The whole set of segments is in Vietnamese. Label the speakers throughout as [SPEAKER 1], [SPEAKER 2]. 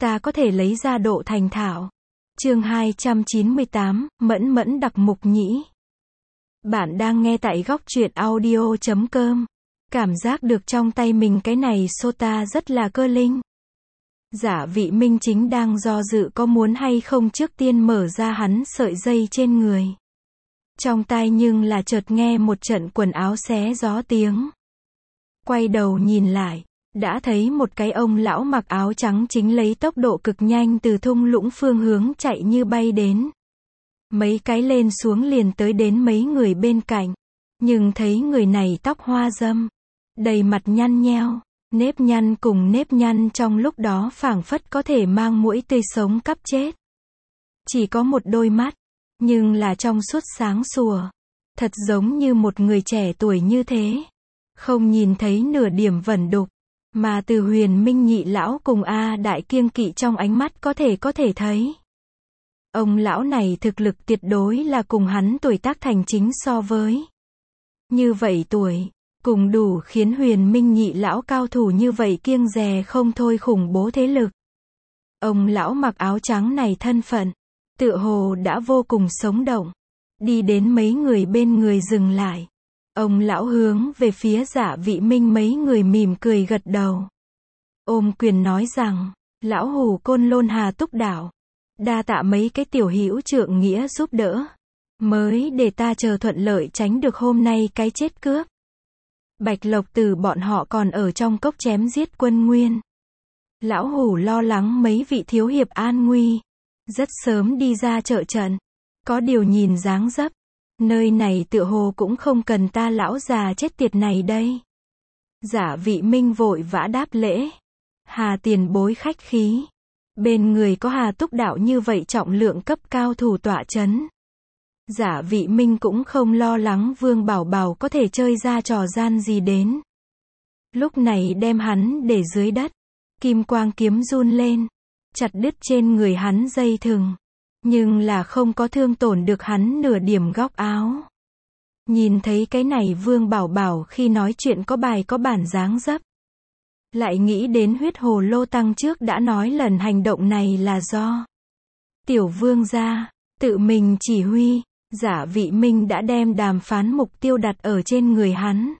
[SPEAKER 1] ta có thể lấy ra độ thành thạo. Chương 298, Mẫn Mẫn đặc mục nhĩ. Bạn đang nghe tại góc truyện audio.com. Cảm giác được trong tay mình cái này sota rất là cơ linh. Giả Vị Minh chính đang do dự có muốn hay không trước tiên mở ra hắn sợi dây trên người. Trong tai nhưng là chợt nghe một trận quần áo xé gió tiếng. Quay đầu nhìn lại, đã thấy một cái ông lão mặc áo trắng chính lấy tốc độ cực nhanh từ thung lũng phương hướng chạy như bay đến. Mấy cái lên xuống liền tới đến mấy người bên cạnh. Nhưng thấy người này tóc hoa râm, đầy mặt nhăn nheo, nếp nhăn cùng nếp nhăn trong lúc đó phảng phất có thể mang muỗi tươi sống cắp chết. Chỉ có một đôi mắt, nhưng là trong suốt sáng sủa, thật giống như một người trẻ tuổi như thế. Không nhìn thấy nửa điểm vẩn đục, mà từ Huyền Minh nhị lão cùng A Đại kiêng kỵ trong ánh mắt có thể thấy. Ông lão này thực lực tuyệt đối là cùng hắn tuổi tác thành chính so với. Như vậy tuổi, cùng đủ khiến Huyền Minh nhị lão cao thủ như vậy kiêng dè không thôi khủng bố thế lực. Ông lão mặc áo trắng này thân phận, tựa hồ đã vô cùng sống động. Đi đến mấy người bên người dừng lại. Ông lão hướng về phía Giả Vị Minh mấy người mỉm cười gật đầu. Ôm quyền nói rằng, lão hủ Côn Lôn Hà Túc Đạo. Đa tạ mấy cái tiểu hữu trượng nghĩa giúp đỡ. Mới để ta chờ thuận lợi tránh được hôm nay cái chết cướp. Bạch Lộc Tử bọn họ còn ở trong cốc chém giết quân Nguyên. Lão hủ lo lắng mấy vị thiếu hiệp an nguy. Rất sớm đi ra trợ trận. Có điều nhìn dáng dấp. Nơi này tựa hồ cũng không cần ta lão già chết tiệt này đây. Giả Vị Minh vội vã đáp lễ. Hà tiền bối khách khí. Bên người có Hà Túc Đạo như vậy trọng lượng cấp cao thủ tọa chấn. Giả Vị Minh cũng không lo lắng Vương Bảo Bảo có thể chơi ra trò gian gì đến. Lúc này đem hắn để dưới đất. Kim quang kiếm run lên. Chặt đứt trên người hắn dây thừng. Nhưng là không có thương tổn được hắn nửa điểm góc áo. Nhìn thấy cái này Vương Bảo Bảo khi nói chuyện có bài có bản dáng dấp. Lại nghĩ đến Huyết Hồ Lô Tăng trước đã nói lần hành động này là do Tiểu Vương gia tự mình chỉ huy. Giả Vị Minh đã đem đàm phán mục tiêu đặt ở trên người hắn.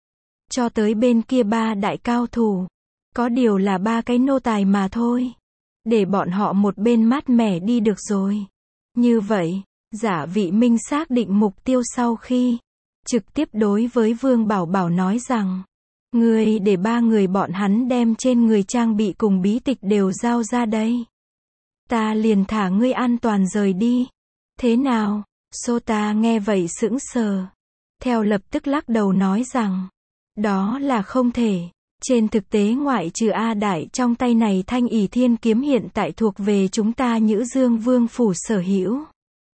[SPEAKER 1] Cho tới bên kia ba đại cao thủ. Có điều là ba cái nô tài mà thôi. Để bọn họ một bên mát mẻ đi được rồi. Như vậy, Giả Vị Minh xác định mục tiêu sau khi trực tiếp đối với Vương Bảo Bảo nói rằng, ngươi để ba người bọn hắn đem trên người trang bị cùng bí tịch đều giao ra đây. Ta liền thả ngươi an toàn rời đi. Thế nào? Sota nghe vậy sững sờ. Theo lập tức lắc đầu nói rằng, đó là không thể. Trên thực tế ngoại trừ A Đại trong tay này thanh ỷ thiên kiếm hiện tại thuộc về chúng ta Nhữ Dương Vương phủ sở hữu.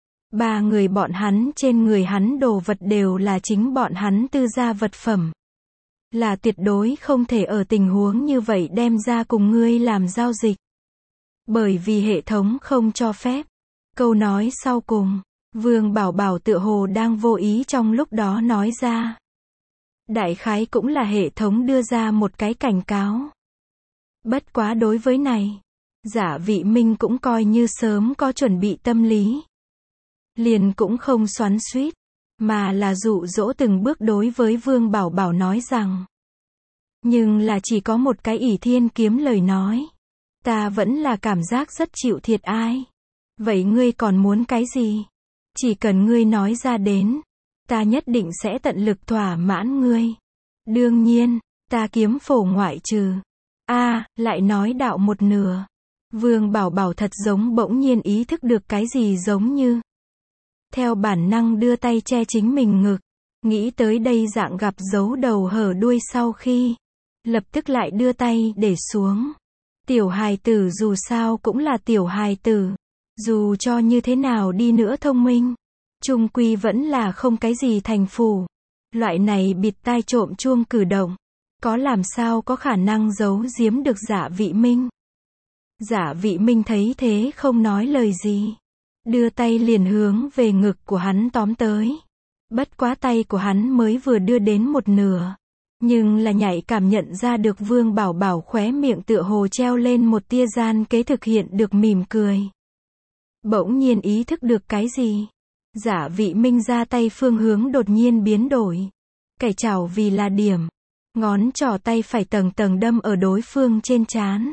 [SPEAKER 1] Ba người bọn hắn trên người hắn đồ vật đều là chính bọn hắn tư gia vật phẩm. Là tuyệt đối không thể ở tình huống như vậy đem ra cùng ngươi làm giao dịch. Bởi vì hệ thống không cho phép. Câu nói sau cùng, Vương Bảo Bảo tựa hồ đang vô ý trong lúc đó nói ra. Đại khái cũng là hệ thống đưa ra một cái cảnh cáo. Bất quá đối với này, Giả Vị Minh cũng coi như sớm có chuẩn bị tâm lý. Liền cũng không xoắn xuýt, mà là dụ dỗ từng bước đối với Vương Bảo Bảo nói rằng. Nhưng là chỉ có một cái ỷ thiên kiếm lời nói. Ta vẫn là cảm giác rất chịu thiệt ai. Vậy ngươi còn muốn cái gì? Chỉ cần ngươi nói ra đến. Ta nhất định sẽ tận lực thỏa mãn ngươi. Đương nhiên, ta kiếm phổ ngoại trừ. Lại nói đạo một nửa. Vương Bảo Bảo thật giống bỗng nhiên ý thức được cái gì giống như. Theo bản năng đưa tay che chính mình ngực. Nghĩ tới đây dạng gặp dấu đầu hở đuôi sau khi. Lập tức lại đưa tay để xuống. Tiểu hài tử dù sao cũng là tiểu hài tử. Dù cho như thế nào đi nữa thông minh. Chung quy vẫn là không cái gì thành phủ. Loại này bịt tai trộm chuông cử động. Có làm sao có khả năng giấu giếm được Giả Vị Minh. Giả Vị Minh thấy thế không nói lời gì. Đưa tay liền hướng về ngực của hắn tóm tới. Bất quá tay của hắn mới vừa đưa đến một nửa. Nhưng là nhạy cảm nhận ra được Vương Bảo Bảo khóe miệng tựa hồ treo lên một tia gian kế thực hiện được mỉm cười. Bỗng nhiên ý thức được cái gì? Giả Vị Minh ra tay phương hướng đột nhiên biến đổi. Cày chảo vì là điểm. Ngón trỏ tay phải tầng tầng đâm ở đối phương trên trán.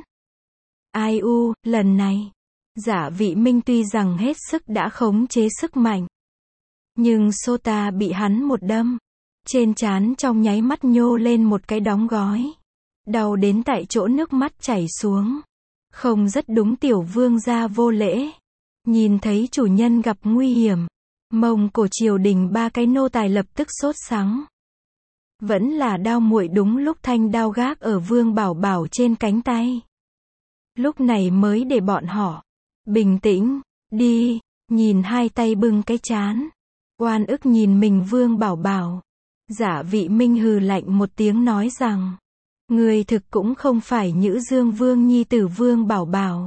[SPEAKER 1] Ai u, lần này. Giả Vị Minh tuy rằng hết sức đã khống chế sức mạnh. Nhưng Sota bị hắn một đâm. Trên trán trong nháy mắt nhô lên một cái đóng gói. Đau đến tại chỗ nước mắt chảy xuống. Không rất đúng tiểu vương gia vô lễ. Nhìn thấy chủ nhân gặp nguy hiểm. Mông cổ triều đình ba cái nô tài lập tức sốt sắng. Vẫn là đao muội đúng lúc thanh đao gác ở Vương Bảo Bảo trên cánh tay. Lúc này mới để bọn họ bình tĩnh, đi, nhìn hai tay bưng cái trán. Oan ức nhìn mình Vương Bảo Bảo. Giả Vị Minh hừ lạnh một tiếng nói rằng, người thực cũng không phải Nhữ Dương Vương nhi tử Vương Bảo Bảo,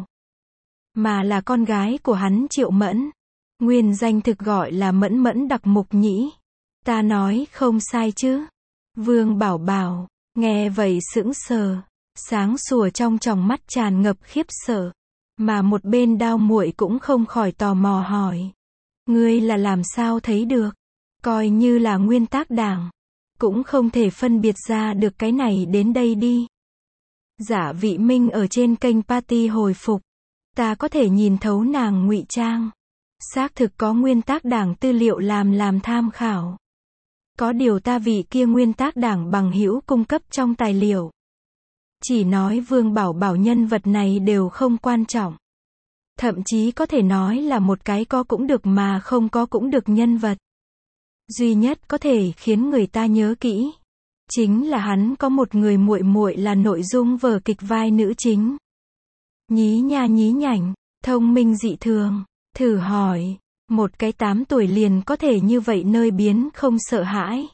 [SPEAKER 1] mà là con gái của hắn Triệu Mẫn. Nguyên danh thực gọi là Mẫn Mẫn Đặc Mục Nhĩ. Ta nói không sai chứ? Vương Bảo Bảo, nghe vậy sững sờ, sáng sủa trong tròng mắt tràn ngập khiếp sợ. Mà một bên đao muội cũng không khỏi tò mò hỏi. Ngươi là làm sao thấy được? Coi như là nguyên tác đảng. Cũng không thể phân biệt ra được cái này đến đây đi. Giả Vị Minh ở trên kênh Party hồi phục. Ta có thể nhìn thấu nàng ngụy trang. Xác thực có nguyên tác đảng tư liệu làm tham khảo. Có điều ta vị kia nguyên tác đảng bằng hữu cung cấp trong tài liệu. Chỉ nói Vương Bảo Bảo nhân vật này đều không quan trọng. Thậm chí có thể nói là một cái có cũng được mà không có cũng được nhân vật. Duy nhất có thể khiến người ta nhớ kỹ. Chính là hắn có một người muội muội là nội dung vở kịch vai nữ chính. Nhí nha nhí nhảnh, thông minh dị thường. Thử hỏi, một cái 8 tuổi liền có thể như vậy nơi biến không sợ hãi.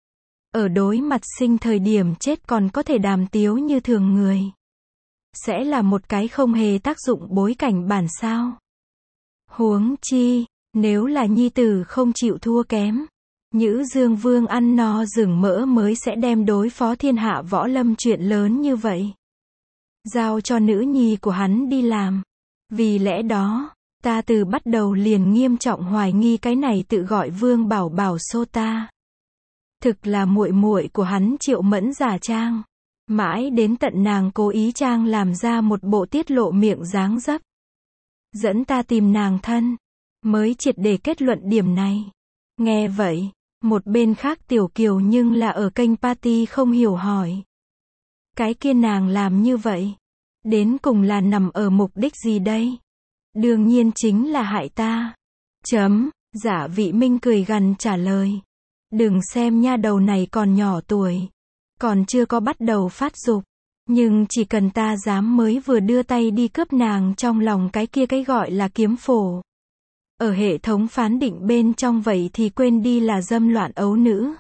[SPEAKER 1] Ở đối mặt sinh thời điểm chết còn có thể đàm tiếu như thường người. Sẽ là một cái không hề tác dụng bối cảnh bản sao. Huống chi, nếu là nhi tử không chịu thua kém. Nhữ Dương Vương ăn no rừng mỡ mới sẽ đem đối phó thiên hạ võ lâm chuyện lớn như vậy. Giao cho nữ nhi của hắn đi làm. Vì lẽ đó, ta từ bắt đầu liền nghiêm trọng hoài nghi cái này tự gọi Vương Bảo Bảo Sota. Thực là muội muội của hắn Triệu Mẫn giả trang. Mãi đến tận nàng cố ý trang làm ra một bộ tiết lộ miệng dáng dấp. Dẫn ta tìm nàng thân. Mới triệt để kết luận điểm này. Nghe vậy, một bên khác Tiểu Kiều nhưng là ở kênh Party không hiểu hỏi. Cái kia nàng làm như vậy. Đến cùng là nằm ở mục đích gì đây? Đương nhiên chính là hại ta. Giả Vị Minh cười gằn trả lời. Đừng xem nha đầu này còn nhỏ tuổi. Còn chưa có bắt đầu phát dục. Nhưng chỉ cần ta dám mới vừa đưa tay đi cướp nàng trong lòng cái kia cái gọi là kiếm phổ. Ở hệ thống phán định bên trong vậy thì quên đi là dâm loạn ấu nữ.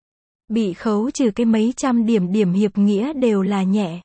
[SPEAKER 1] Bị khấu trừ cái mấy trăm điểm hiệp nghĩa đều là nhẹ.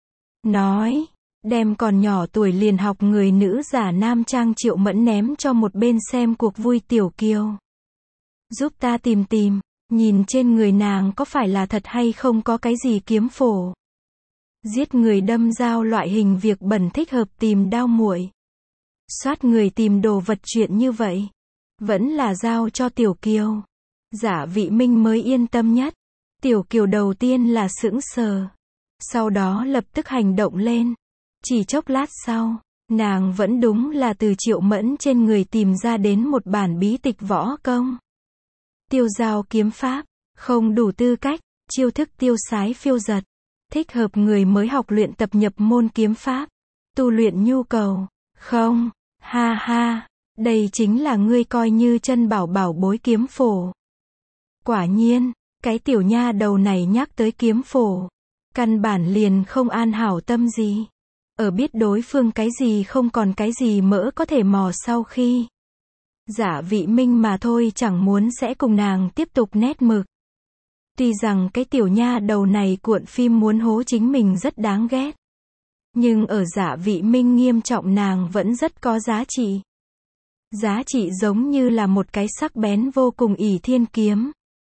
[SPEAKER 1] Nói, đem còn nhỏ tuổi liền học người nữ giả nam trang Triệu Mẫn ném cho một bên xem cuộc vui Tiểu Kiều. Giúp ta tìm, nhìn trên người nàng có phải là thật hay không có cái gì kiếm phổ. Giết người đâm dao loại hình việc bẩn thích hợp tìm đao muội. Soát người tìm đồ vật chuyện như vậy. Vẫn là giao cho Tiểu Kiều. Giả Vị Minh mới yên tâm nhất. Tiểu Kiều đầu tiên là sững sờ. Sau đó lập tức hành động lên. Chỉ chốc lát sau, nàng vẫn đúng là từ Triệu Mẫn trên người tìm ra đến một bản bí tịch võ công. Tiêu giao kiếm pháp, không đủ tư cách, chiêu thức tiêu sái phiêu dật. Thích hợp người mới học luyện tập nhập môn kiếm pháp. Tu luyện nhu cầu. Không, ha ha, đây chính là ngươi coi như chân bảo bảo bối kiếm phổ. Quả nhiên, cái tiểu nha đầu này nhắc tới kiếm phổ. Căn bản liền không an hảo tâm gì. Ở biết đối phương cái gì không còn cái gì mỡ có thể mò sau khi. Giả Vị Minh mà thôi chẳng muốn sẽ cùng nàng tiếp tục nét mực. Tuy rằng cái tiểu nha đầu này cuộn phim muốn hố chính mình rất đáng ghét. Nhưng ở Giả Vị Minh nghiêm trọng nàng vẫn rất có giá trị. Giá trị giống như là một cái sắc bén vô cùng ỷ thiên kiếm.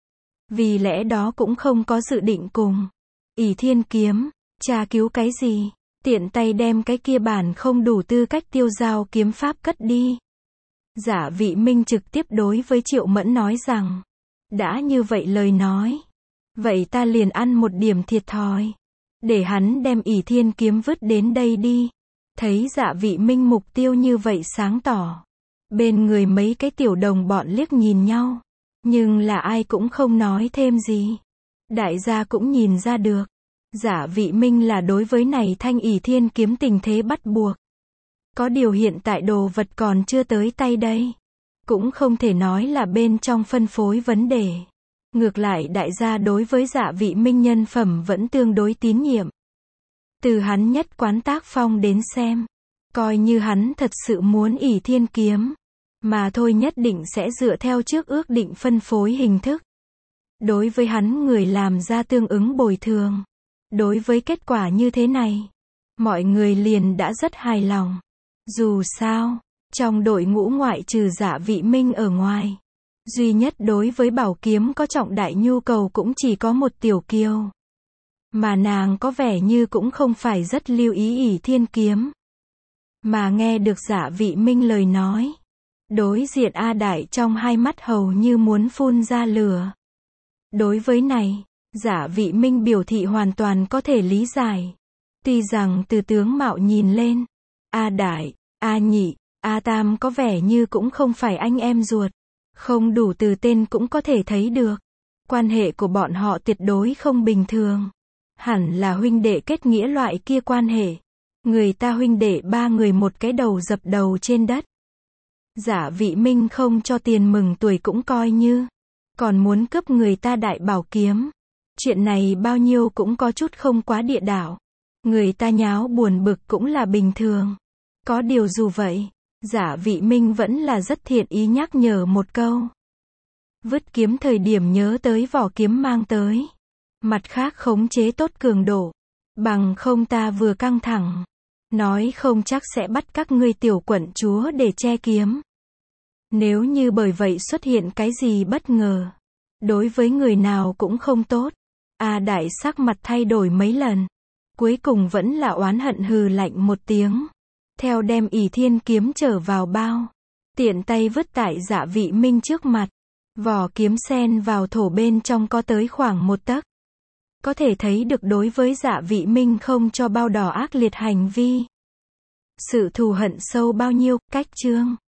[SPEAKER 1] Vì lẽ đó cũng không có dự định cùng ỷ thiên kiếm tra cứu cái gì, tiện tay đem cái kia bản không đủ tư cách tiêu dao kiếm pháp cất đi. Giả Vị Minh trực tiếp đối với Triệu Mẫn nói rằng, đã như vậy lời nói, vậy ta liền ăn một điểm thiệt thòi, để hắn đem ỷ thiên kiếm vứt đến đây đi. Thấy Dạ Vị Minh mục tiêu như vậy sáng tỏ, bên người mấy cái tiểu đồng bọn liếc nhìn nhau, nhưng là ai cũng không nói thêm gì. Đại gia cũng nhìn ra được, Dạ Vị Minh là đối với này thanh ỷ thiên kiếm tình thế bắt buộc. Có điều hiện tại đồ vật còn chưa tới tay đây, cũng không thể nói là bên trong phân phối vấn đề. Ngược lại đại gia đối với Dạ Vị Minh nhân phẩm vẫn tương đối tín nhiệm. Từ hắn nhất quán tác phong đến xem, coi như hắn thật sự muốn ỷ thiên kiếm, mà thôi nhất định sẽ dựa theo trước ước định phân phối hình thức. Đối với hắn người làm ra tương ứng bồi thường. Đối với kết quả như thế này, mọi người liền đã rất hài lòng. Dù sao, trong đội ngũ ngoại trừ Dạ Vị Minh ở ngoài, duy nhất đối với bảo kiếm có trọng đại nhu cầu cũng chỉ có một Tiểu Kiều. Mà nàng có vẻ như cũng không phải rất lưu ý ỷ thiên kiếm. Mà nghe được Dạ Vị Minh lời nói, đối diện A Đại trong hai mắt hầu như muốn phun ra lửa. Đối với này, Dạ Vị Minh biểu thị hoàn toàn có thể lý giải. Tuy rằng từ tướng mạo nhìn lên, A Đại, A Nhị, A Tam có vẻ như cũng không phải anh em ruột. Không đủ từ tên cũng có thể thấy được. Quan hệ của bọn họ tuyệt đối không bình thường. Hẳn là huynh đệ kết nghĩa loại kia quan hệ. Người ta huynh đệ ba người một cái đầu dập đầu trên đất. Dạ Vị Minh không cho tiền mừng tuổi cũng coi như. Còn muốn cướp người ta đại bảo kiếm. Chuyện này bao nhiêu cũng có chút không quá địa đạo. Người ta nháo buồn bực cũng là bình thường. Có điều dù vậy, Dạ Vị Minh vẫn là rất thiện ý nhắc nhở một câu. Vứt kiếm thời điểm nhớ tới vỏ kiếm mang tới. Mặt khác khống chế tốt cường độ. Bằng không ta vừa căng thẳng. Nói không chắc sẽ bắt các ngươi tiểu quận chúa để che kiếm. Nếu như bởi vậy xuất hiện cái gì bất ngờ, đối với người nào cũng không tốt. A Đại sắc mặt thay đổi mấy lần. Cuối cùng vẫn là oán hận hừ lạnh một tiếng. Theo đem ỷ thiên kiếm trở vào bao. Tiện tay vứt tại Dạ Vị Minh trước mặt. Vỏ kiếm xen vào thổ bên trong có tới khoảng 1 tấc. Có thể thấy được đối với Dạ Vị Minh không cho bao đỏ ác liệt hành vi. Sự thù hận sâu bao nhiêu, cách chương.